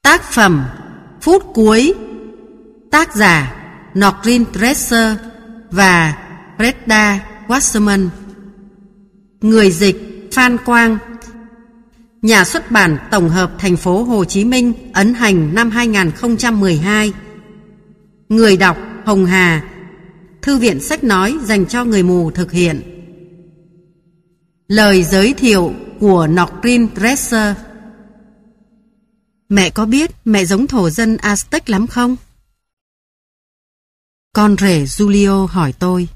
Tác phẩm Phút cuối. Tác giả Norin Dresser và Breda Wasserman. Người dịch Phan Quang. Nhà xuất bản tổng hợp thành phố Hồ Chí Minh ấn hành năm 2012. Người đọc Hồng Hà. Thư viện sách nói dành cho người mù thực hiện. Lời giới thiệu của Norin Dresser. Mẹ có biết mẹ giống thổ dân Aztec lắm không? Con rể Julio hỏi tôi.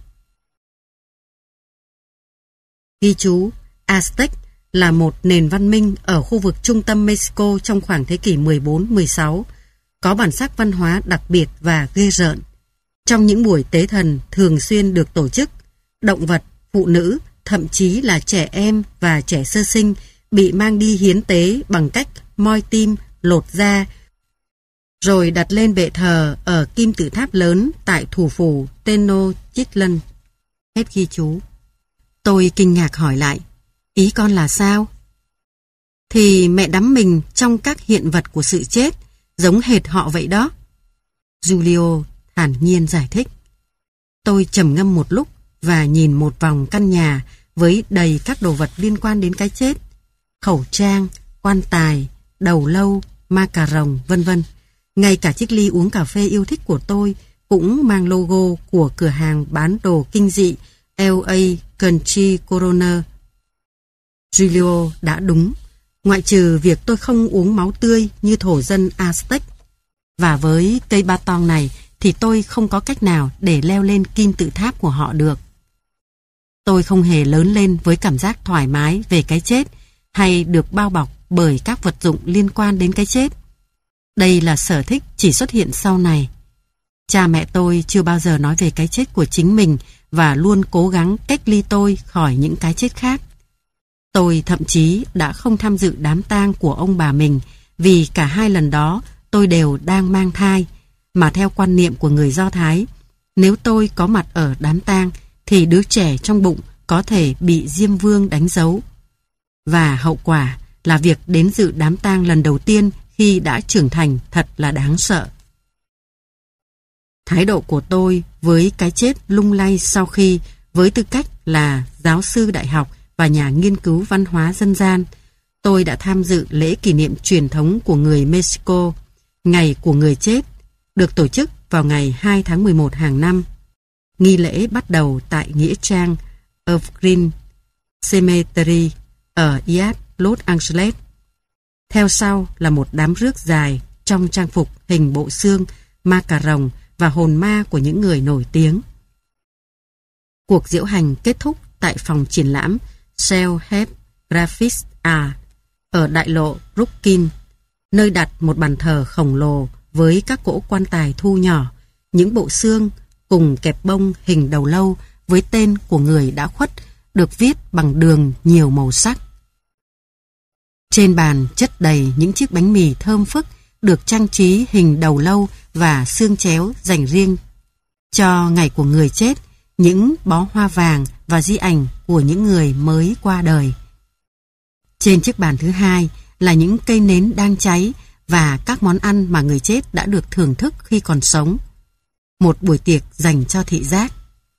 Ghi chú: Aztec là một nền văn minh ở khu vực trung tâm Mexico trong khoảng thế kỷ 14-16, có bản sắc văn hóa đặc biệt và ghê rợn. Trong những buổi tế thần thường xuyên được tổ chức, động vật, phụ nữ, thậm chí là trẻ em và trẻ sơ sinh bị mang đi hiến tế bằng cách moi tim, lột da, rồi đặt lên bệ thờ ở kim tự tháp lớn tại thủ phủ Tenochtitlan. Hết ghi chú. Tôi kinh ngạc hỏi lại, ý con là sao? Thì mẹ đắm mình trong các hiện vật của sự chết, giống hệt họ vậy đó. Julio thản nhiên giải thích. Tôi trầm ngâm một lúc và nhìn một vòng căn nhà với đầy các đồ vật liên quan đến cái chết. Khẩu trang, quan tài, đầu lâu, ma cà rồng, vân vân. Ngay cả chiếc ly uống cà phê yêu thích của tôi cũng mang logo của cửa hàng bán đồ kinh dị LA Country Coroner. Julio đã đúng, ngoại trừ việc tôi không uống máu tươi như thổ dân Aztec. Và với cây ba tong này thì tôi không có cách nào để leo lên kim tự tháp của họ được. Tôi không hề lớn lên với cảm giác thoải mái về cái chết hay được bao bọc bởi các vật dụng liên quan đến cái chết. Đây là sở thích chỉ xuất hiện sau này. Cha mẹ tôi chưa bao giờ nói về cái chết của chính mình và luôn cố gắng cách ly tôi khỏi những cái chết khác. Tôi thậm chí đã không tham dự đám tang của ông bà mình vì cả hai lần đó tôi đều đang mang thai, mà theo quan niệm của người Do Thái, nếu tôi có mặt ở đám tang thì đứa trẻ trong bụng có thể bị Diêm Vương đánh dấu. Và hậu quả là việc đến dự đám tang lần đầu tiên khi đã trưởng thành thật là đáng sợ. Thái độ của tôi với cái chết lung lay sau khi, với tư cách là giáo sư đại học và nhà nghiên cứu văn hóa dân gian, tôi đã tham dự lễ kỷ niệm truyền thống của người Mexico, Ngày của người chết, được tổ chức vào ngày 2 tháng 11 hàng năm. Nghi lễ bắt đầu tại Nghĩa trang Evergreen Cemetery ở East Los Angeles. Theo sau là một đám rước dài trong trang phục hình bộ xương, ma cà rồng và hồn ma của những người nổi tiếng. Cuộc diễu hành kết thúc tại phòng triển lãm Shell Head Graphics Art ở đại lộ Brooklyn, nơi đặt một bàn thờ khổng lồ với các cỗ quan tài thu nhỏ, những bộ xương cùng kẹp bông hình đầu lâu với tên của người đã khuất được viết bằng đường nhiều màu sắc. Trên bàn chất đầy những chiếc bánh mì thơm phức được trang trí hình đầu lâu và xương chéo dành riêng cho ngày của người chết, những bó hoa vàng và di ảnh của những người mới qua đời. Trên chiếc bàn thứ hai là những cây nến đang cháy và các món ăn mà người chết đã được thưởng thức khi còn sống. Một buổi tiệc dành cho thị giác.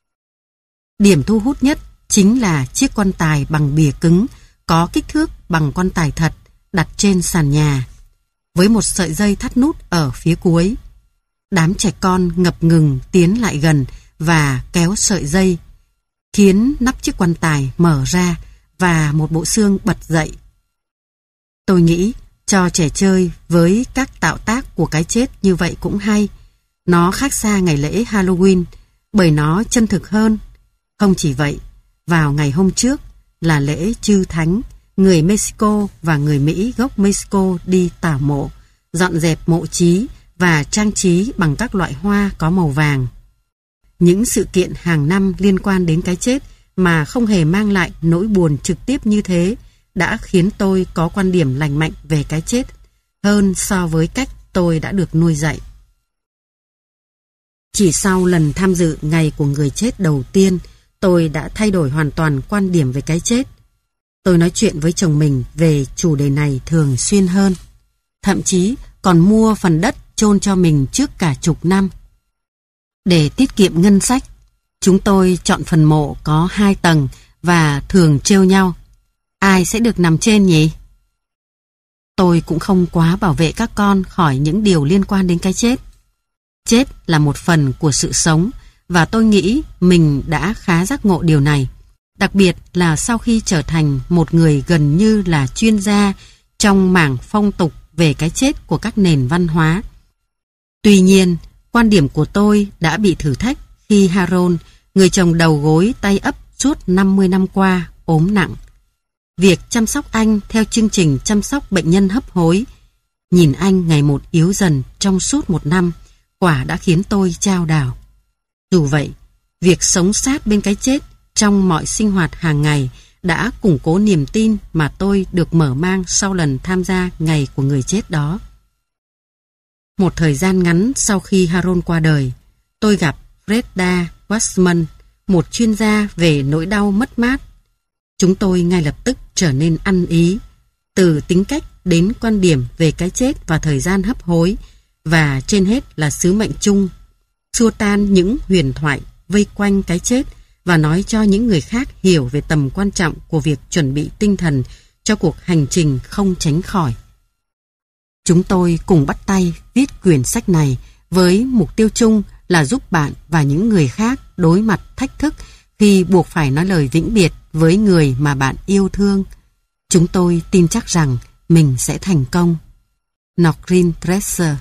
Điểm thu hút nhất chính là chiếc quan tài bằng bìa cứng có kích thước bằng quan tài thật đặt trên sàn nhà, với một sợi dây thắt nút ở phía cuối. Đám trẻ con ngập ngừng tiến lại gần và kéo sợi dây, khiến nắp chiếc quan tài mở ra và một bộ xương bật dậy. Tôi nghĩ cho trẻ chơi với các tạo tác của cái chết như vậy cũng hay. Nó khác xa ngày lễ Halloween bởi nó chân thực hơn. Không chỉ vậy, vào ngày hôm trước là lễ Chư Thánh, người Mexico và người Mỹ gốc Mexico đi tảo mộ, dọn dẹp mộ chí và trang trí bằng các loại hoa có màu vàng. Những sự kiện hàng năm liên quan đến cái chết mà không hề mang lại nỗi buồn trực tiếp như thế đã khiến tôi có quan điểm lành mạnh về cái chết hơn so với cách tôi đã được nuôi dạy. Chỉ sau lần tham dự Ngày của người chết đầu tiên, tôi đã thay đổi hoàn toàn quan điểm về cái chết. Tôi nói chuyện với chồng mình về chủ đề này thường xuyên hơn. Thậm chí còn mua phần đất chôn cho mình trước cả chục năm. Để tiết kiệm ngân sách, chúng tôi chọn phần mộ có 2 tầng và thường trêu nhau. Ai sẽ được nằm trên nhỉ? Tôi cũng không quá bảo vệ các con khỏi những điều liên quan đến cái chết. Chết là một phần của sự sống và tôi nghĩ mình đã khá giác ngộ điều này. Đặc biệt là sau khi trở thành một người gần như là chuyên gia trong mảng phong tục về cái chết của các nền văn hóa. Tuy nhiên, quan điểm của tôi đã bị thử thách khi Harold, người chồng đầu gối tay ấp suốt 50 năm qua, ốm nặng. Việc chăm sóc anh theo chương trình chăm sóc bệnh nhân hấp hối, nhìn anh ngày một yếu dần trong suốt 1 năm, quả đã khiến tôi chao đảo. Dù vậy, việc sống sát bên cái chết trong mọi sinh hoạt hàng ngày đã củng cố niềm tin mà tôi được mở mang sau lần tham gia ngày của người chết đó. Một thời gian ngắn sau khi Harold qua đời, tôi gặp Freda Wassman, một chuyên gia về nỗi đau mất mát. Chúng tôi ngay lập tức trở nên ăn ý, từ tính cách đến quan điểm về cái chết và thời gian hấp hối, và trên hết là sứ mệnh chung, xua tan những huyền thoại vây quanh cái chết và nói cho những người khác hiểu về tầm quan trọng của việc chuẩn bị tinh thần cho cuộc hành trình không tránh khỏi. Chúng tôi cùng bắt tay viết quyển sách này với mục tiêu chung là giúp bạn và những người khác đối mặt thách thức khi buộc phải nói lời vĩnh biệt với người mà bạn yêu thương. Chúng tôi tin chắc rằng mình sẽ thành công. Norrin Dresser.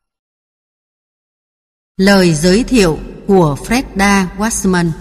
Lời giới thiệu của Freda Wassman.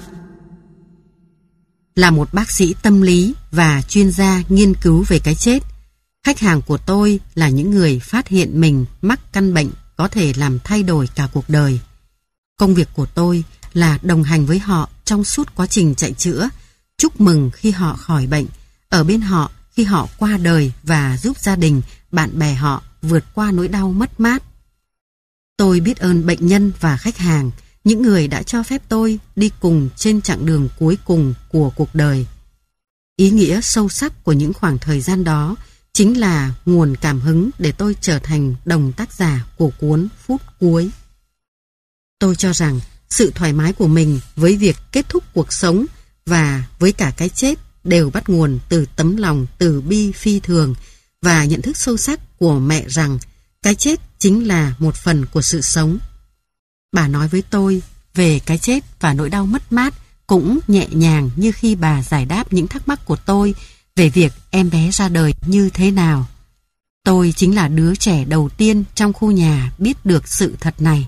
Là một bác sĩ tâm lý và chuyên gia nghiên cứu về cái chết, khách hàng của tôi là những người phát hiện mình mắc căn bệnh có thể làm thay đổi cả cuộc đời. Công việc của tôi là đồng hành với họ trong suốt quá trình chạy chữa, chúc mừng khi họ khỏi bệnh, ở bên họ khi họ qua đời và giúp gia đình, bạn bè họ vượt qua nỗi đau mất mát. Tôi biết ơn bệnh nhân và khách hàng, những người đã cho phép tôi đi cùng trên chặng đường cuối cùng của cuộc đời. Ý nghĩa sâu sắc của những khoảng thời gian đó chính là nguồn cảm hứng để tôi trở thành đồng tác giả của cuốn Phút Cuối. Tôi cho rằng sự thoải mái của mình với việc kết thúc cuộc sống và với cả cái chết đều bắt nguồn từ tấm lòng từ bi phi thường và nhận thức sâu sắc của mẹ rằng cái chết chính là một phần của sự sống. Bà nói với tôi về cái chết và nỗi đau mất mát cũng nhẹ nhàng như khi bà giải đáp những thắc mắc của tôi về việc em bé ra đời như thế nào. Tôi chính là đứa trẻ đầu tiên trong khu nhà biết được sự thật này.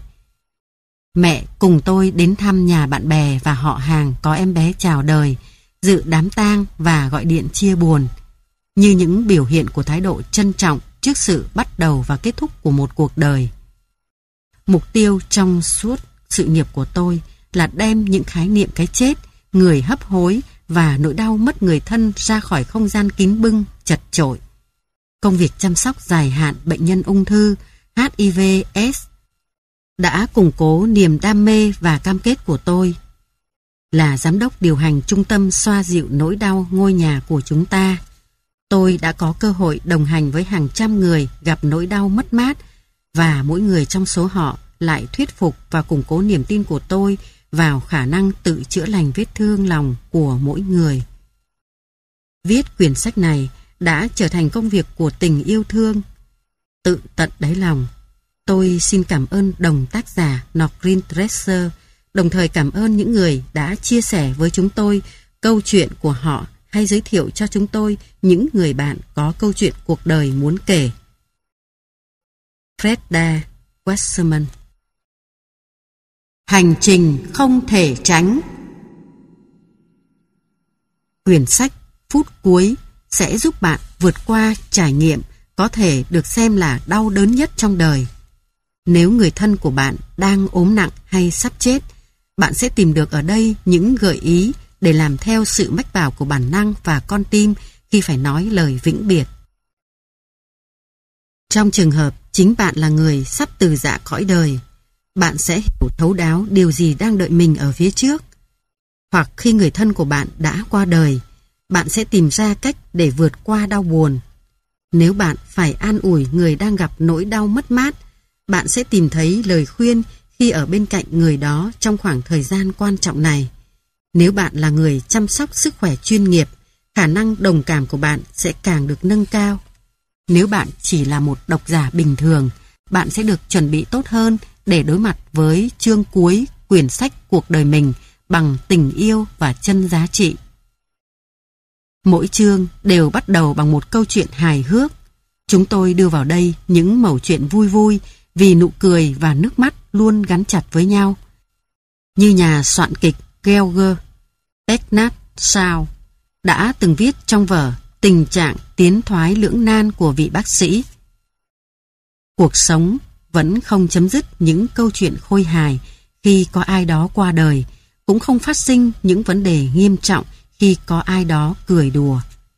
Mẹ cùng tôi đến thăm nhà bạn bè và họ hàng có em bé chào đời, dự đám tang và gọi điện chia buồn, như những biểu hiện của thái độ trân trọng trước sự bắt đầu và kết thúc của một cuộc đời. Mục tiêu trong suốt sự nghiệp của tôi là đem những khái niệm cái chết, người hấp hối và nỗi đau mất người thân ra khỏi không gian kín bưng, chật chội. Công việc chăm sóc dài hạn bệnh nhân ung thư, HIV/AIDS đã củng cố niềm đam mê và cam kết của tôi. Là giám đốc điều hành trung tâm xoa dịu nỗi đau ngôi nhà của chúng ta, tôi đã có cơ hội đồng hành với hàng trăm người gặp nỗi đau mất mát, và mỗi người trong số họ lại thuyết phục và củng cố niềm tin của tôi vào khả năng tự chữa lành vết thương lòng của mỗi người. Viết quyển sách này đã trở thành công việc của tình yêu thương. Tự tận đáy lòng, tôi xin cảm ơn đồng tác giả Norrin Dresser, đồng thời cảm ơn những người đã chia sẻ với chúng tôi câu chuyện của họ hay giới thiệu cho chúng tôi những người bạn có câu chuyện cuộc đời muốn kể. Freda Wassman. Hành trình không thể tránh. Quyển sách Phút Cuối sẽ giúp bạn vượt qua trải nghiệm có thể được xem là đau đớn nhất trong đời. Nếu người thân của bạn đang ốm nặng hay sắp chết, bạn sẽ tìm được ở đây những gợi ý để làm theo sự mách bảo của bản năng và con tim khi phải nói lời vĩnh biệt. Trong trường hợp chính bạn là người sắp từ giã cõi đời, bạn sẽ hiểu thấu đáo điều gì đang đợi mình ở phía trước. Hoặc khi người thân của bạn đã qua đời, bạn sẽ tìm ra cách để vượt qua đau buồn. Nếu bạn phải an ủi người đang gặp nỗi đau mất mát, bạn sẽ tìm thấy lời khuyên khi ở bên cạnh người đó trong khoảng thời gian quan trọng này. Nếu bạn là người chăm sóc sức khỏe chuyên nghiệp, khả năng đồng cảm của bạn sẽ càng được nâng cao. Nếu bạn chỉ là một độc giả bình thường, bạn sẽ được chuẩn bị tốt hơn để đối mặt với chương cuối quyển sách cuộc đời mình bằng tình yêu và chân giá trị. Mỗi chương đều bắt đầu bằng một câu chuyện hài hước. Chúng tôi đưa vào đây những mẩu chuyện vui vui vì nụ cười và nước mắt luôn gắn chặt với nhau. Như nhà soạn kịch George Bernard Shaw đã từng viết trong vở Tình trạng tiến thoái lưỡng nan của vị bác sĩ. Cuộc sống vẫn không chấm dứt những câu chuyện khôi hài khi có ai đó qua đời, cũng không phát sinh những vấn đề nghiêm trọng khi có ai đó cười đùa.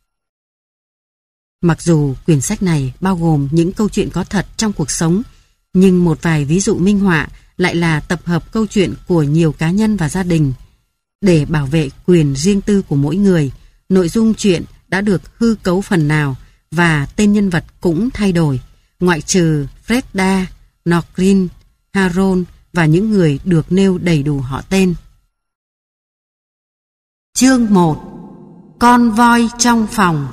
Mặc dù quyển sách này bao gồm những câu chuyện có thật trong cuộc sống, nhưng một vài ví dụ minh họa lại là tập hợp câu chuyện của nhiều cá nhân và gia đình. Để bảo vệ quyền riêng tư của mỗi người, nội dung chuyện đã được hư cấu phần nào và tên nhân vật cũng thay đổi, ngoại trừ Freda, Norgrin, Harold và những người được nêu đầy đủ họ tên. Chương 1. Con voi trong phòng.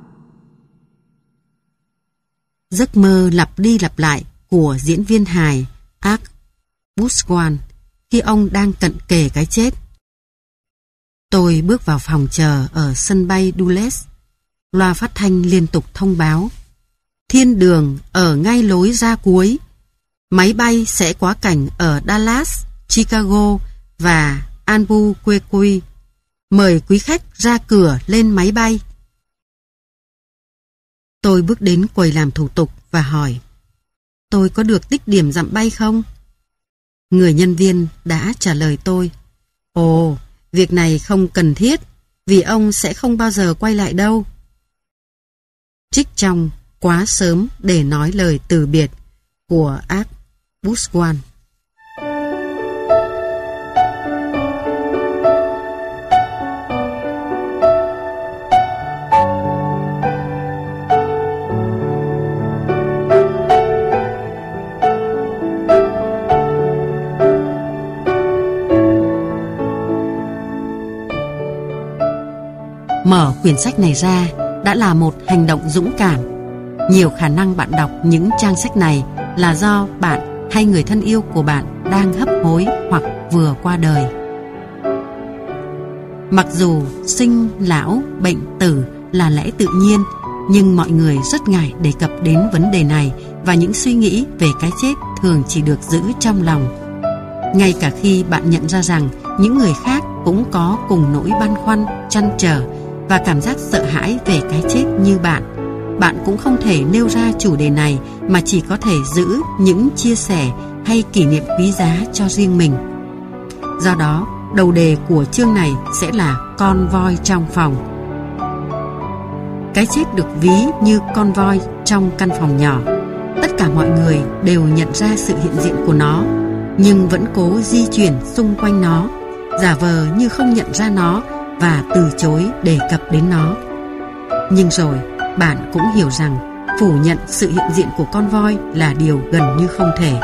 Giấc mơ lặp đi lặp lại của diễn viên hài Art Buswan khi ông đang cận kề cái chết. Tôi bước vào phòng chờ ở sân bay Dulles. Loa phát thanh liên tục thông báo: thiên đường ở ngay lối ra cuối. Máy bay sẽ quá cảnh ở Dallas, Chicago và Albuquerque. Mời quý khách ra cửa lên máy bay. Tôi bước đến quầy làm thủ tục và hỏi: tôi có được tích điểm dặm bay không? Người nhân viên đã trả lời tôi: ồ, việc này không cần thiết, vì ông sẽ không bao giờ quay lại đâu. Trích trong Quá sớm để nói lời từ biệt của Art Buswan. Mở quyển sách này ra đã là một hành động dũng cảm. Nhiều khả năng bạn đọc những trang sách này là do bạn hay người thân yêu của bạn đang hấp hối hoặc vừa qua đời. Mặc dù sinh, lão, bệnh, tử là lẽ tự nhiên, nhưng mọi người rất ngại đề cập đến vấn đề này và những suy nghĩ về cái chết thường chỉ được giữ trong lòng. Ngay cả khi bạn nhận ra rằng những người khác cũng có cùng nỗi băn khoăn, trăn trở và cảm giác sợ hãi về cái chết như bạn cũng không thể nêu ra chủ đề này mà chỉ có thể giữ những chia sẻ hay kỷ niệm quý giá cho riêng mình. Do đó, đầu đề của chương này sẽ là con voi trong phòng. Cái chết được ví như con voi trong căn phòng nhỏ. Tất cả mọi người đều nhận ra sự hiện diện của nó, nhưng vẫn cố di chuyển xung quanh nó, giả vờ như không nhận ra nó và từ chối đề cập đến nó. Nhưng rồi bạn cũng hiểu rằng phủ nhận sự hiện diện của con voi là điều gần như không thể.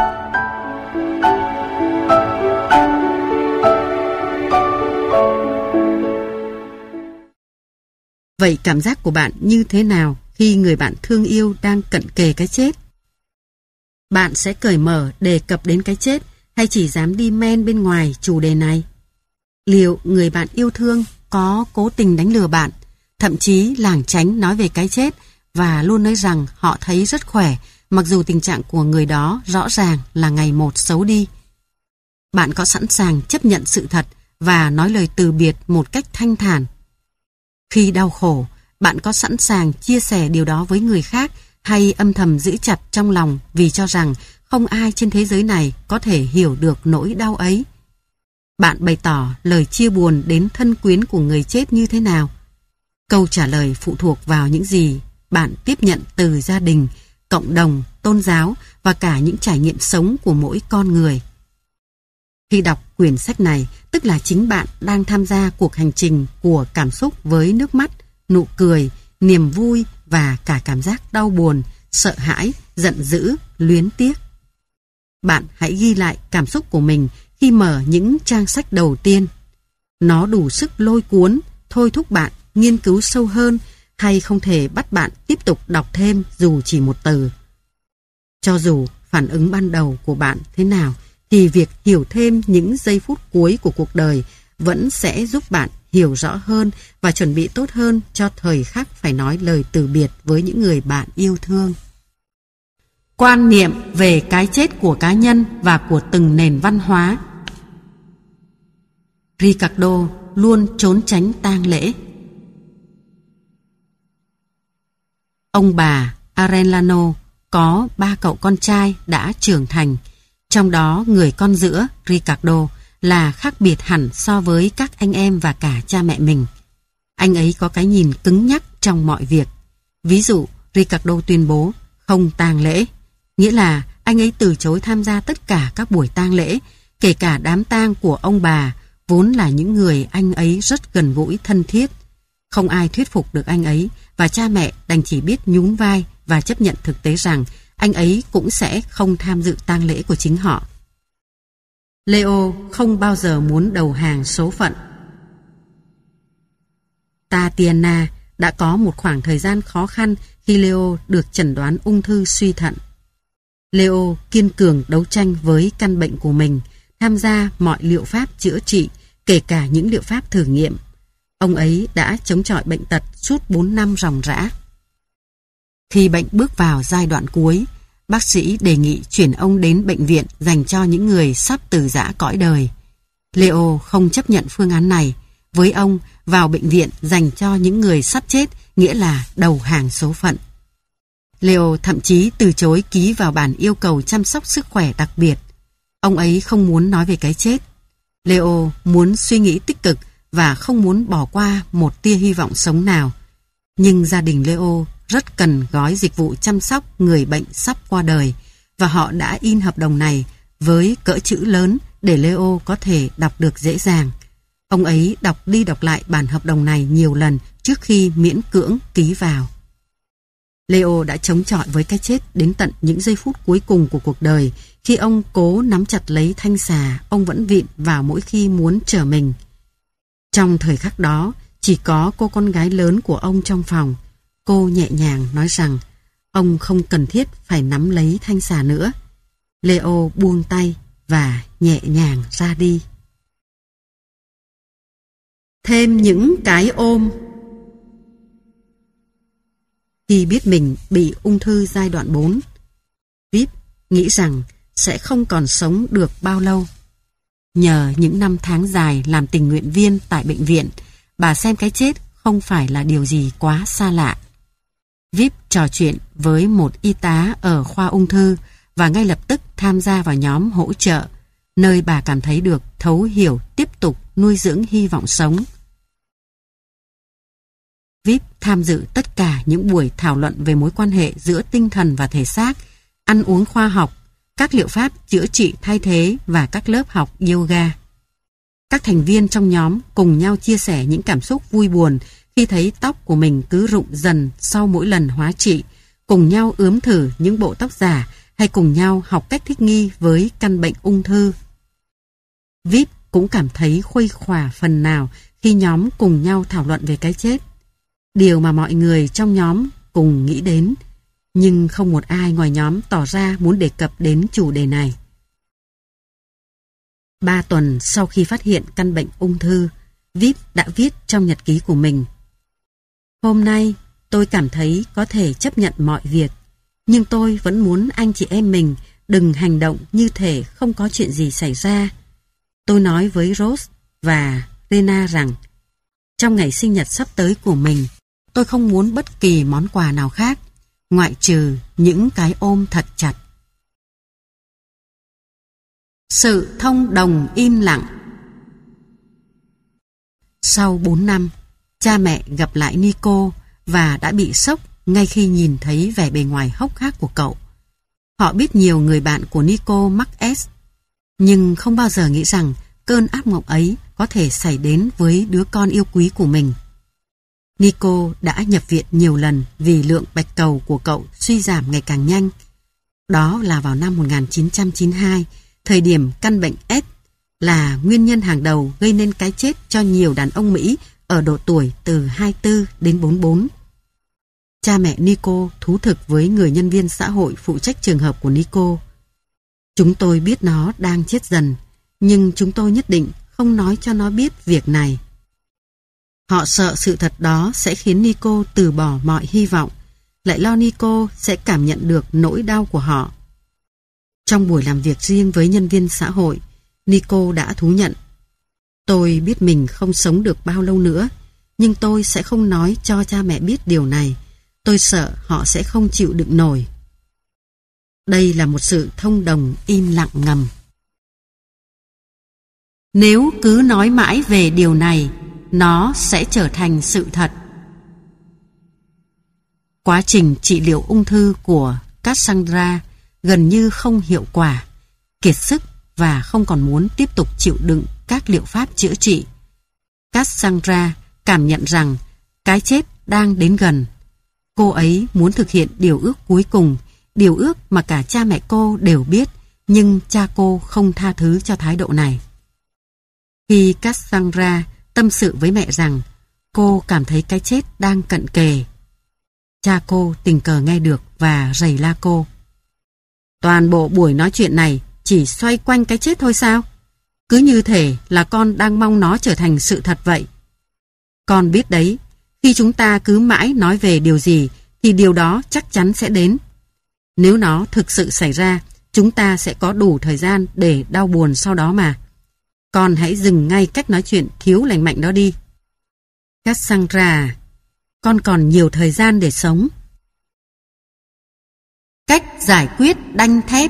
Vậy cảm giác của bạn như thế nào khi người bạn thương yêu đang cận kề cái chết? Bạn sẽ cởi mở đề cập đến cái chết hay chỉ dám đi men bên ngoài chủ đề này? Liệu người bạn yêu thương có cố tình đánh lừa bạn, thậm chí lảng tránh nói về cái chết và luôn nói rằng họ thấy rất khỏe, mặc dù tình trạng của người đó rõ ràng là ngày một xấu đi? Bạn có sẵn sàng chấp nhận sự thật và nói lời từ biệt một cách thanh thản? Khi đau khổ, bạn có sẵn sàng chia sẻ điều đó với người khác hay âm thầm giữ chặt trong lòng vì cho rằng không ai trên thế giới này có thể hiểu được nỗi đau ấy? Bạn bày tỏ lời chia buồn đến thân quyến của người chết như thế nào? Câu trả lời phụ thuộc vào những gì bạn tiếp nhận từ gia đình, cộng đồng, tôn giáo và cả những trải nghiệm sống của mỗi con người. Khi đọc quyển sách này, tức là chính bạn đang tham gia cuộc hành trình của cảm xúc với nước mắt, nụ cười, niềm vui và cả cảm giác đau buồn, sợ hãi, giận dữ, luyến tiếc. Bạn hãy ghi lại cảm xúc của mình khi mở những trang sách đầu tiên. Nó đủ sức lôi cuốn, thôi thúc bạn nghiên cứu sâu hơn hay không thể bắt bạn tiếp tục đọc thêm dù chỉ một từ. Cho dù phản ứng ban đầu của bạn thế nào, thì việc hiểu thêm những giây phút cuối của cuộc đời vẫn sẽ giúp bạn hiểu rõ hơn và chuẩn bị tốt hơn cho thời khắc phải nói lời từ biệt với những người bạn yêu thương. Quan niệm về cái chết của cá nhân và của từng nền văn hóa. Ricardo luôn trốn tránh tang lễ. Ông bà Arellano có 3 cậu con trai đã trưởng thành, trong đó người con giữa, Ricardo, là khác biệt hẳn so với các anh em và cả cha mẹ mình. Anh ấy có cái nhìn cứng nhắc trong mọi việc. Ví dụ, Ricardo tuyên bố không tang lễ, nghĩa là anh ấy từ chối tham gia tất cả các buổi tang lễ, kể cả đám tang của ông bà, vốn là những người anh ấy rất gần gũi thân thiết. Không ai thuyết phục được anh ấy, và cha mẹ đành chỉ biết nhún vai và chấp nhận thực tế rằng anh ấy cũng sẽ không tham dự tang lễ của chính họ. Leo không bao giờ muốn đầu hàng số phận. Tatiana đã có một khoảng thời gian khó khăn khi Leo được chẩn đoán ung thư suy thận. Leo kiên cường đấu tranh với căn bệnh của mình, tham gia mọi liệu pháp chữa trị, kể cả những liệu pháp thử nghiệm. Ông ấy đã chống chọi bệnh tật suốt 4 năm ròng rã. Khi bệnh bước vào giai đoạn cuối, bác sĩ đề nghị chuyển ông đến bệnh viện dành cho những người sắp từ giã cõi đời. Leo không chấp nhận phương án này. Với ông, vào bệnh viện dành cho những người sắp chết nghĩa là đầu hàng số phận. Leo thậm chí từ chối ký vào bản yêu cầu chăm sóc sức khỏe đặc biệt. Ông ấy không muốn nói về cái chết. Leo muốn suy nghĩ tích cực và không muốn bỏ qua một tia hy vọng sống nào. Nhưng gia đình Leo rất cần gói dịch vụ chăm sóc người bệnh sắp qua đời, và họ đã in hợp đồng này với cỡ chữ lớn để Leo có thể đọc được dễ dàng. Ông ấy đọc đi đọc lại bản hợp đồng này nhiều lần trước khi miễn cưỡng ký vào. Leo đã chống chọi với cái chết đến tận những giây phút cuối cùng của cuộc đời. Khi ông cố nắm chặt lấy thanh xà, ông vẫn vịn vào mỗi khi muốn trở mình. Trong thời khắc đó, chỉ có cô con gái lớn của ông trong phòng. Cô nhẹ nhàng nói rằng ông không cần thiết phải nắm lấy thanh xà nữa. Leo buông tay và nhẹ nhàng ra đi. Thêm những cái ôm. Khi biết mình bị ung thư giai đoạn 4, Vip nghĩ rằng sẽ không còn sống được bao lâu. Nhờ những năm tháng dài làm tình nguyện viên tại bệnh viện, bà xem cái chết không phải là điều gì quá xa lạ. Vip trò chuyện với một y tá ở khoa ung thư và ngay lập tức tham gia vào nhóm hỗ trợ, nơi bà cảm thấy được thấu hiểu, tiếp tục nuôi dưỡng hy vọng sống. Vip tham dự tất cả những buổi thảo luận về mối quan hệ giữa tinh thần và thể xác, ăn uống khoa học, các liệu pháp chữa trị thay thế và các lớp học yoga. Các thành viên trong nhóm cùng nhau chia sẻ những cảm xúc vui buồn khi thấy tóc của mình cứ rụng dần sau mỗi lần hóa trị, cùng nhau ướm thử những bộ tóc giả hay cùng nhau học cách thích nghi với căn bệnh ung thư. Vip cũng cảm thấy khuây khỏa phần nào khi nhóm cùng nhau thảo luận về cái chết. Điều mà mọi người trong nhóm cùng nghĩ đến, nhưng không một ai ngoài nhóm tỏ ra muốn đề cập đến chủ đề này. 3 tuần sau khi phát hiện căn bệnh ung thư, Vip đã viết trong nhật ký của mình: Hôm nay tôi cảm thấy có thể chấp nhận mọi việc, nhưng tôi vẫn muốn anh chị em mình đừng hành động như thể không có chuyện gì xảy ra. Tôi nói với Rose và Rena rằng trong ngày sinh nhật sắp tới của mình, tôi không muốn bất kỳ món quà nào khác, ngoại trừ những cái ôm thật chặt. Sự thông đồng im lặng. Sau 4 năm, cha mẹ gặp lại Nico và đã bị sốc ngay khi nhìn thấy vẻ bề ngoài hốc hác của cậu. Họ biết nhiều người bạn của Nico mắc S, nhưng không bao giờ nghĩ rằng cơn ác mộng ấy có thể xảy đến với đứa con yêu quý của mình. Nico đã nhập viện nhiều lần vì lượng bạch cầu của cậu suy giảm ngày càng nhanh. Đó là vào năm 1992, thời điểm căn bệnh AIDS là nguyên nhân hàng đầu gây nên cái chết cho nhiều đàn ông Mỹ ở độ tuổi từ 24 đến 44. Cha mẹ Nico thú thực với người nhân viên xã hội phụ trách trường hợp của Nico. Chúng tôi biết nó đang chết dần, nhưng chúng tôi nhất định không nói cho nó biết việc này. Họ sợ sự thật đó sẽ khiến Nico từ bỏ mọi hy vọng, lại lo Nico sẽ cảm nhận được nỗi đau của họ. Trong buổi làm việc riêng với nhân viên xã hội, Nico đã thú nhận: tôi biết mình không sống được bao lâu nữa, nhưng tôi sẽ không nói cho cha mẹ biết điều này. Tôi sợ họ sẽ không chịu đựng nổi. Đây là một sự thông đồng im lặng ngầm. Nếu cứ nói mãi về điều này, nó sẽ trở thành sự thật. Quá trình trị liệu ung thư của Cassandra gần như không hiệu quả, kiệt sức và không còn muốn tiếp tục chịu đựng các liệu pháp chữa trị. Cassandra cảm nhận rằng cái chết đang đến gần. Cô ấy muốn thực hiện điều ước cuối cùng, điều ước mà cả cha mẹ cô đều biết, nhưng cha cô không tha thứ cho thái độ này. Khi Cassandra tâm sự với mẹ rằng cô cảm thấy cái chết đang cận kề, cha cô tình cờ nghe được và rầy la cô. Toàn bộ buổi nói chuyện này chỉ xoay quanh cái chết thôi sao? Cứ như thể là con đang mong nó trở thành sự thật vậy. Con biết đấy, khi chúng ta cứ mãi nói về điều gì thì điều đó chắc chắn sẽ đến. Nếu nó thực sự xảy ra, chúng ta sẽ có đủ thời gian để đau buồn sau đó mà. Con hãy dừng ngay cách nói chuyện thiếu lành mạnh đó đi. Cassandra, con còn nhiều thời gian để sống. Cách giải quyết đanh thép.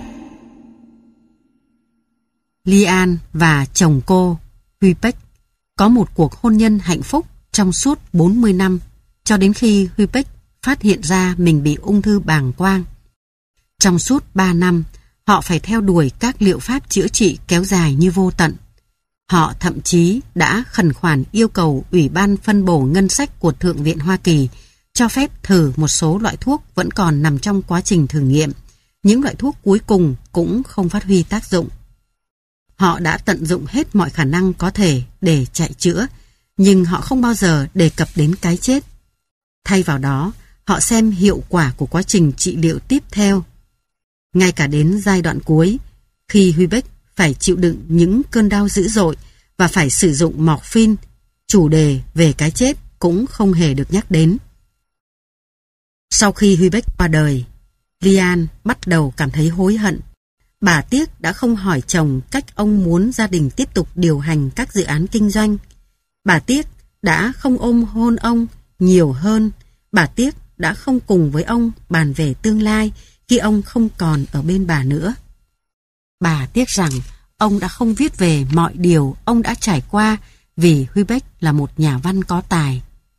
Lian và chồng cô, Huibek, có một cuộc hôn nhân hạnh phúc trong suốt 40 năm, cho đến khi Huibek phát hiện ra mình bị ung thư bàng quang. Trong suốt 3 năm, họ phải theo đuổi các liệu pháp chữa trị kéo dài như vô tận. Họ thậm chí đã khẩn khoản yêu cầu Ủy ban phân bổ ngân sách của Thượng viện Hoa Kỳ cho phép thử một số loại thuốc vẫn còn nằm trong quá trình thử nghiệm. Những loại thuốc cuối cùng cũng không phát huy tác dụng. Họ đã tận dụng hết mọi khả năng có thể để chạy chữa, nhưng họ không bao giờ đề cập đến cái chết. Thay vào đó, họ xem hiệu quả của quá trình trị liệu tiếp theo. Ngay cả đến giai đoạn cuối, khi Huibek phải chịu đựng những cơn đau dữ dội và phải sử dụng morphine, chủ đề về cái chết cũng không hề được nhắc đến. Sau khi Huibek qua đời, Lian bắt đầu cảm thấy hối hận. Bà tiếc đã không hỏi chồng cách ông muốn gia đình tiếp tục điều hành các dự án kinh doanh. Bà tiếc đã không ôm hôn ông nhiều hơn. Bà tiếc đã không cùng với ông bàn về tương lai khi ông không còn ở bên bà nữa. Bà tiếc rằng ông đã không viết về mọi điều ông đã trải qua vì Huibek là một nhà văn có tài.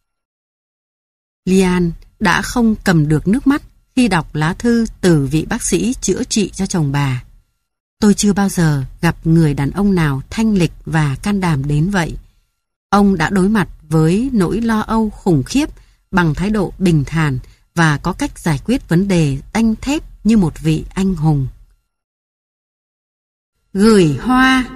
Lian đã không cầm được nước mắt khi đọc lá thư từ vị bác sĩ chữa trị cho chồng bà. Tôi chưa bao giờ gặp người đàn ông nào thanh lịch và can đảm đến vậy. Ông đã đối mặt với nỗi lo âu khủng khiếp bằng thái độ bình thản và có cách giải quyết vấn đề đanh thép như một vị anh hùng. Gửi hoa.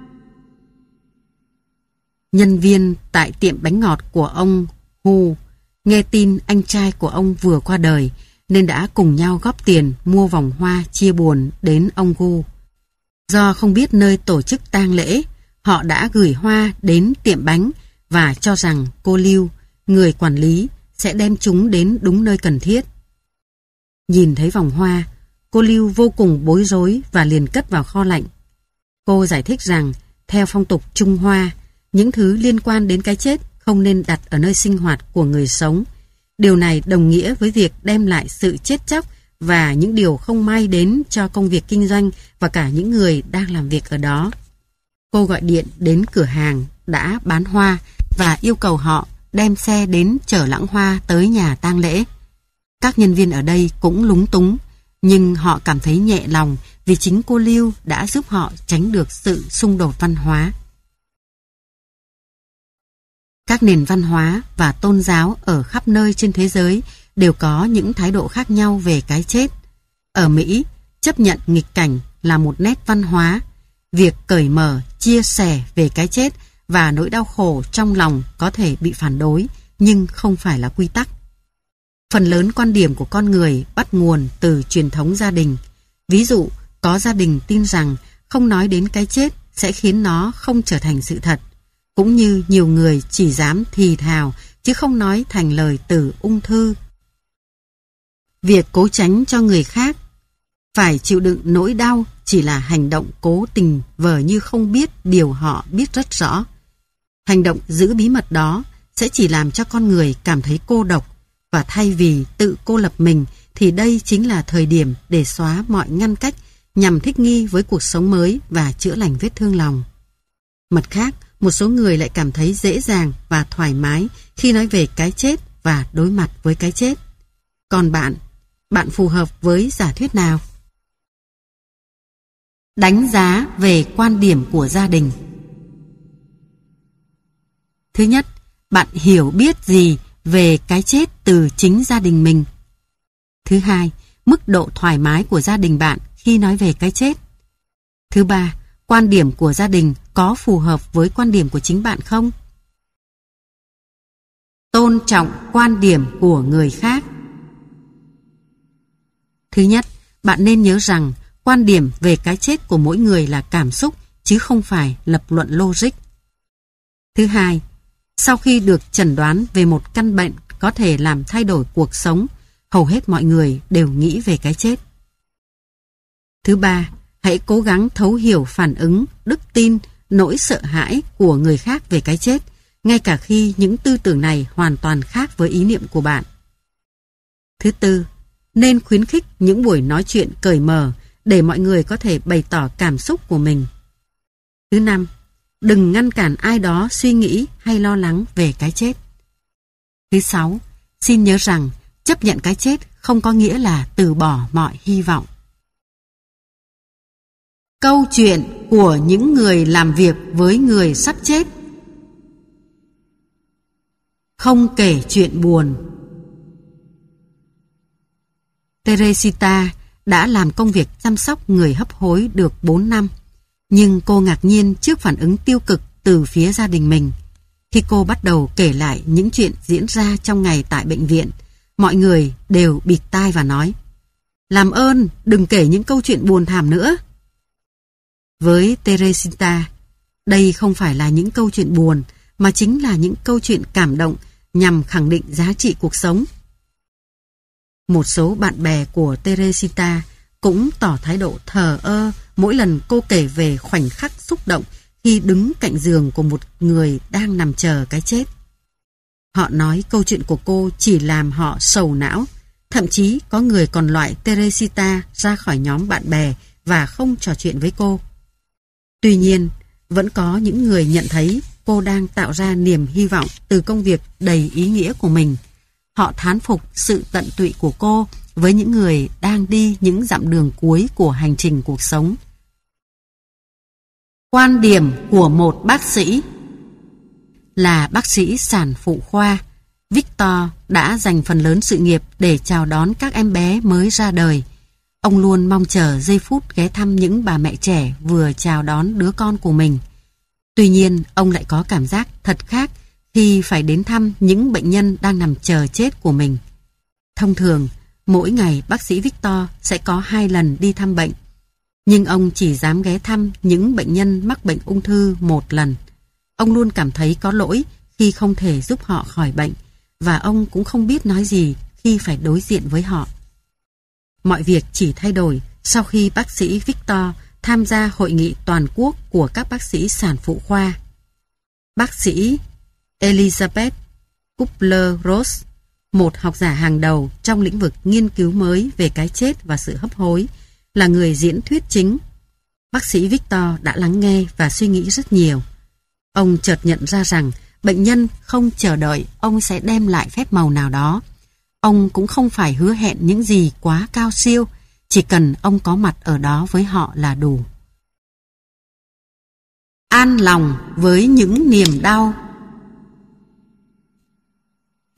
Nhân viên tại tiệm bánh ngọt của ông Hu nghe tin anh trai của ông vừa qua đời nên đã cùng nhau góp tiền mua vòng hoa chia buồn đến ông Hu. Do không biết nơi tổ chức tang lễ, họ đã gửi hoa đến tiệm bánh và cho rằng cô Lưu, người quản lý, sẽ đem chúng đến đúng nơi cần thiết. Nhìn thấy vòng hoa, cô Lưu vô cùng bối rối và liền cất vào kho lạnh. Cô giải thích rằng, theo phong tục Trung Hoa, những thứ liên quan đến cái chết không nên đặt ở nơi sinh hoạt của người sống. Điều này đồng nghĩa với việc đem lại sự chết chóc và những điều không may đến cho công việc kinh doanh và cả những người đang làm việc ở đó. Cô gọi điện đến cửa hàng đã bán hoa và yêu cầu họ đem xe đến chở lẵng hoa tới nhà tang lễ. Các nhân viên ở đây cũng lúng túng, nhưng họ cảm thấy nhẹ lòng vì chính cô Lưu đã giúp họ tránh được sự xung đột văn hóa. Các nền văn hóa và tôn giáo ở khắp nơi trên thế giới đều có những thái độ khác nhau về cái chết. Ở Mỹ, chấp nhận nghịch cảnh là một nét văn hóa. Việc cởi mở, chia sẻ về cái chết và nỗi đau khổ trong lòng có thể bị phản đối, nhưng không phải là quy tắc. Phần lớn quan điểm của con người bắt nguồn từ truyền thống gia đình. Ví dụ, có gia đình tin rằng không nói đến cái chết sẽ khiến nó không trở thành sự thật. Cũng như nhiều người chỉ dám thì thào chứ không nói thành lời từ ung thư. Việc cố tránh cho người khác phải chịu đựng nỗi đau chỉ là hành động cố tình vờ như không biết điều họ biết rất rõ. Hành động giữ bí mật đó sẽ chỉ làm cho con người cảm thấy cô độc, và thay vì tự cô lập mình thì đây chính là thời điểm để xóa mọi ngăn cách nhằm thích nghi với cuộc sống mới và chữa lành vết thương lòng. Mặt khác, một số người lại cảm thấy dễ dàng và thoải mái khi nói về cái chết và đối mặt với cái chết. Còn bạn phù hợp với giả thuyết nào? Đánh giá về quan điểm của gia đình. Thứ nhất, bạn hiểu biết gì về cái chết từ chính gia đình mình? Thứ hai, mức độ thoải mái của gia đình bạn khi nói về cái chết. Thứ ba, quan điểm của gia đình có phù hợp với quan điểm của chính bạn không? Tôn trọng quan điểm của người khác. Thứ nhất, bạn nên nhớ rằng quan điểm về cái chết của mỗi người là cảm xúc chứ không phải lập luận logic. Thứ hai, sau khi được chẩn đoán về một căn bệnh có thể làm thay đổi cuộc sống, hầu hết mọi người đều nghĩ về cái chết. Thứ ba, hãy cố gắng thấu hiểu phản ứng, đức tin, nỗi sợ hãi của người khác về cái chết, ngay cả khi những tư tưởng này hoàn toàn khác với ý niệm của bạn. Thứ tư, nên khuyến khích những buổi nói chuyện cởi mở để mọi người có thể bày tỏ cảm xúc của mình. Thứ năm, đừng ngăn cản ai đó suy nghĩ hay lo lắng về cái chết. Thứ sáu, xin nhớ rằng chấp nhận cái chết không có nghĩa là từ bỏ mọi hy vọng. Câu chuyện của những người làm việc với người sắp chết. Không kể chuyện buồn. Teresita đã làm công việc chăm sóc người hấp hối được 4 năm, nhưng cô ngạc nhiên trước phản ứng tiêu cực từ phía gia đình mình. Khi cô bắt đầu kể lại những chuyện diễn ra trong ngày tại bệnh viện, mọi người đều bịt tai và nói: "Làm ơn, đừng kể những câu chuyện buồn thảm nữa." Với Teresita, đây không phải là những câu chuyện buồn, mà chính là những câu chuyện cảm động nhằm khẳng định giá trị cuộc sống. Một số bạn bè của Teresita cũng tỏ thái độ thờ ơ mỗi lần cô kể về khoảnh khắc xúc động khi đứng cạnh giường của một người đang nằm chờ cái chết. Họ nói câu chuyện của cô chỉ làm họ sầu não, thậm chí có người còn loại Teresita ra khỏi nhóm bạn bè và không trò chuyện với cô. Tuy nhiên, vẫn có những người nhận thấy cô đang tạo ra niềm hy vọng từ công việc đầy ý nghĩa của mình. Họ thán phục sự tận tụy của cô với những người đang đi những dặm đường cuối của hành trình cuộc sống. Quan điểm của một bác sĩ. Là bác sĩ sản phụ khoa, Victor đã dành phần lớn sự nghiệp để chào đón các em bé mới ra đời. Ông luôn mong chờ giây phút ghé thăm những bà mẹ trẻ vừa chào đón đứa con của mình. Tuy nhiên, ông lại có cảm giác thật khác khi phải đến thăm những bệnh nhân đang nằm chờ chết của mình. Thông thường, mỗi ngày bác sĩ Victor sẽ có 2 lần đi thăm bệnh. Nhưng ông chỉ dám ghé thăm những bệnh nhân mắc bệnh ung thư 1 lần. Ông luôn cảm thấy có lỗi khi không thể giúp họ khỏi bệnh, và ông cũng không biết nói gì khi phải đối diện với họ. Mọi việc chỉ thay đổi sau khi bác sĩ Victor tham gia hội nghị toàn quốc của các bác sĩ sản phụ khoa. Bác sĩ Elizabeth Kubler-Ross, một học giả hàng đầu trong lĩnh vực nghiên cứu mới về cái chết và sự hấp hối, là người diễn thuyết chính. Bác sĩ Victor đã lắng nghe và suy nghĩ rất nhiều. Ông chợt nhận ra rằng bệnh nhân không chờ đợi ông sẽ đem lại phép màu nào đó. Ông cũng không phải hứa hẹn những gì quá cao siêu, chỉ cần ông có mặt ở đó với họ là đủ. An lòng với những niềm đau.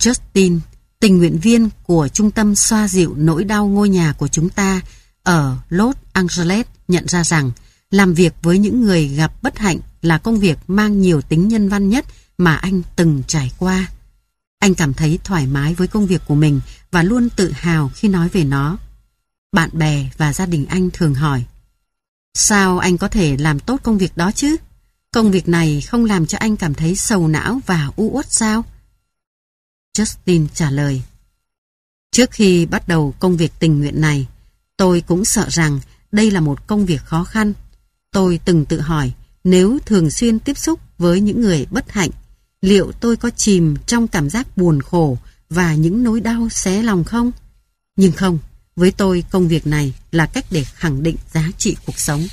Justin, tình nguyện viên của trung tâm xoa dịu nỗi đau ngôi nhà của chúng ta ở Los Angeles, nhận ra rằng làm việc với những người gặp bất hạnh là công việc mang nhiều tính nhân văn nhất mà anh từng trải qua. Anh cảm thấy thoải mái với công việc của mình và luôn tự hào khi nói về nó. Bạn bè và gia đình anh thường hỏi: sao anh có thể làm tốt công việc đó chứ? Công việc này không làm cho anh cảm thấy sầu não và u uất sao? Justin trả lời: trước khi bắt đầu công việc tình nguyện này, tôi cũng sợ rằng đây là một công việc khó khăn. Tôi từng tự hỏi, nếu thường xuyên tiếp xúc với những người bất hạnh, liệu tôi có chìm trong cảm giác buồn khổ và những nỗi đau xé lòng không? Nhưng không, với tôi công việc này là cách để khẳng định giá trị cuộc sống.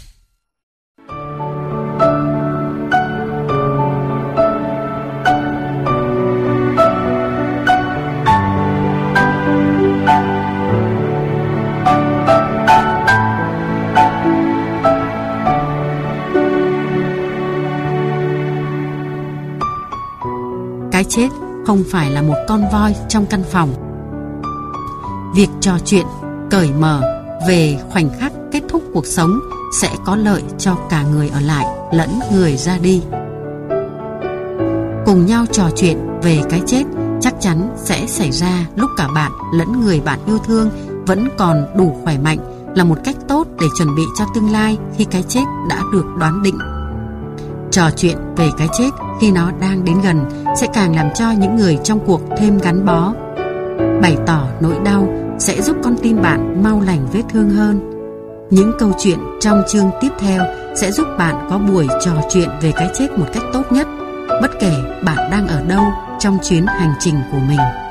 Cái chết không phải là một con voi trong căn phòng. Việc trò chuyện cởi mở về khoảnh khắc kết thúc cuộc sống sẽ có lợi cho cả người ở lại lẫn người ra đi. Cùng nhau trò chuyện về cái chết chắc chắn sẽ xảy ra lúc cả bạn lẫn người bạn yêu thương vẫn còn đủ khỏe mạnh, là một cách tốt để chuẩn bị cho tương lai khi cái chết đã được đoán định. Trò chuyện về cái chết khi nó đang đến gần sẽ càng làm cho những người trong cuộc thêm gắn bó. Bày tỏ nỗi đau sẽ giúp con tim bạn mau lành vết thương hơn. Những câu chuyện trong chương tiếp theo sẽ giúp bạn có buổi trò chuyện về cái chết một cách tốt nhất, bất kể bạn đang ở đâu trong chuyến hành trình của mình.